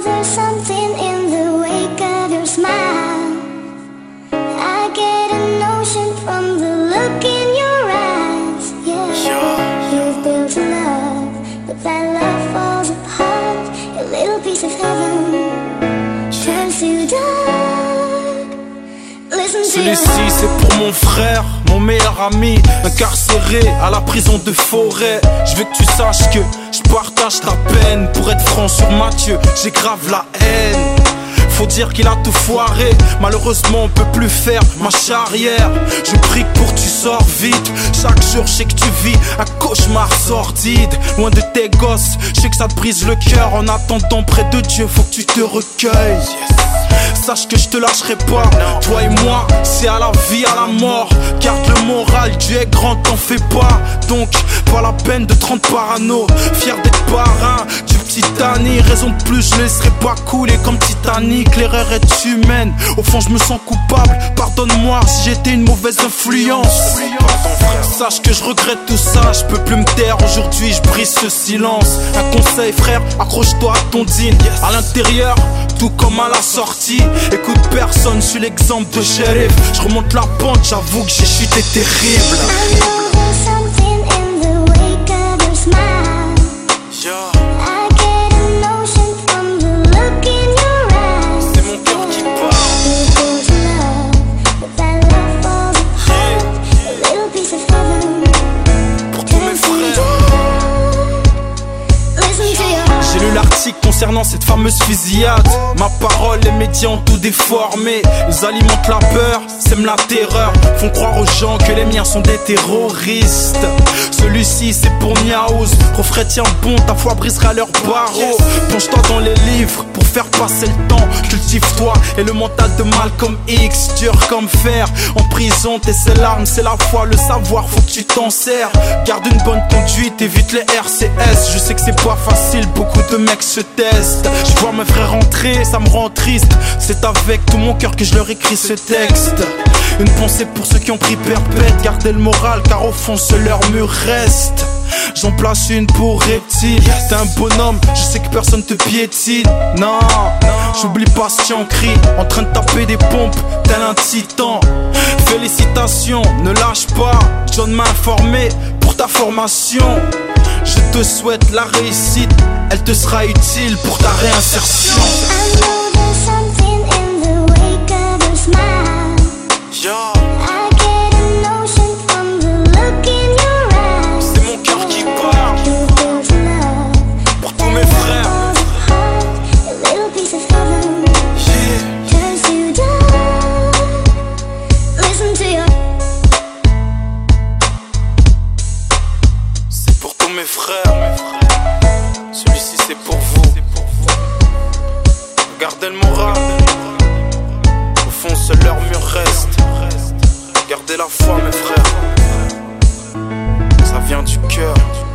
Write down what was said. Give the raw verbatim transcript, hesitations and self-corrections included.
there's something in the wake of your smile. I get a notion from the look in your eyes. Yeah, you've built a love, but that love falls apart. A little piece of heaven turns to dark. Listen to your Celui-ci c'est pour mon frère, mon meilleur ami, incarcéré à la prison de Forêt. Je veux que tu saches que je partage ta peine. Pour être franc sur Mathieu, j'ai grave la haine. Faut dire qu'il a tout foiré. Malheureusement on peut plus faire marche arrière. Je prie pour que tu sors vite. Chaque jour je sais que tu vis un cauchemar sordide. Loin de tes gosses, je sais que ça te brise le cœur. En attendant près de Dieu, faut que tu te recueilles. Sache que je te lâcherai pas. Toi et moi, c'est à la vie, à la mort. Garde le moral, Dieu est grand, t'en fais pas. Donc, pas la peine de te rendre parano. Fier d'être parrain du petit Danny. Raison de plus, je ne laisserai pas couler comme Titanic. L'erreur est humaine, au fond je me sens coupable. Pardonne-moi si j'étais une mauvaise influence. Sache que je regrette tout ça, je peux plus me taire. Aujourd'hui je brise ce silence. Un conseil frère, accroche-toi à ton jean. À l'intérieur, tout comme à la sortie. Écoute personne, je suis l'exemple de shérif. Je remonte la pente, j'avoue que j'ai chuté terrible. J'ai lu l'article concernant cette fameuse fusillade. Ma parole, les médias ont tout déformé. Ils alimentent la peur, sèment la terreur. Font croire aux gens que les miens sont des terroristes. Celui-ci c'est pour Niaouz. Refrais tiens bon, ta foi brisera leurs barreaux. Plonge-toi dans les livres pour faire passer le temps. Cultive-toi et le mental de Malcolm X. Dur comme fer, en prison t'es ses larmes. C'est la foi, le savoir, faut que tu t'en sers. Garde une bonne conduite, évite les R C S. Je sais que c'est pas facile, beaucoup de mecs se testent. Je vois mes frères rentrer, ça me rend triste. C'est avec tout mon cœur que je leur écris ce texte. Une pensée pour ceux qui ont pris perpète. Gardez le moral car au fond seul leur mur reste. J'en place une pour Reptile. T'es un bonhomme, je sais que personne te piétine. Non, j'oublie pas ce cri. En train de taper des pompes, tel un titan. Félicitations, ne lâche pas. John m'a informé pour ta formation. Je te souhaite la réussite, elle te sera utile pour ta réinsertion. C'est mon cœur qui parle pour tous mes frères. C'est pour tous mes frères. Celui-ci c'est pour vous. Gardez le moral. Au fond seul leur mur reste. Gardez la foi mes frères. Ça vient du cœur.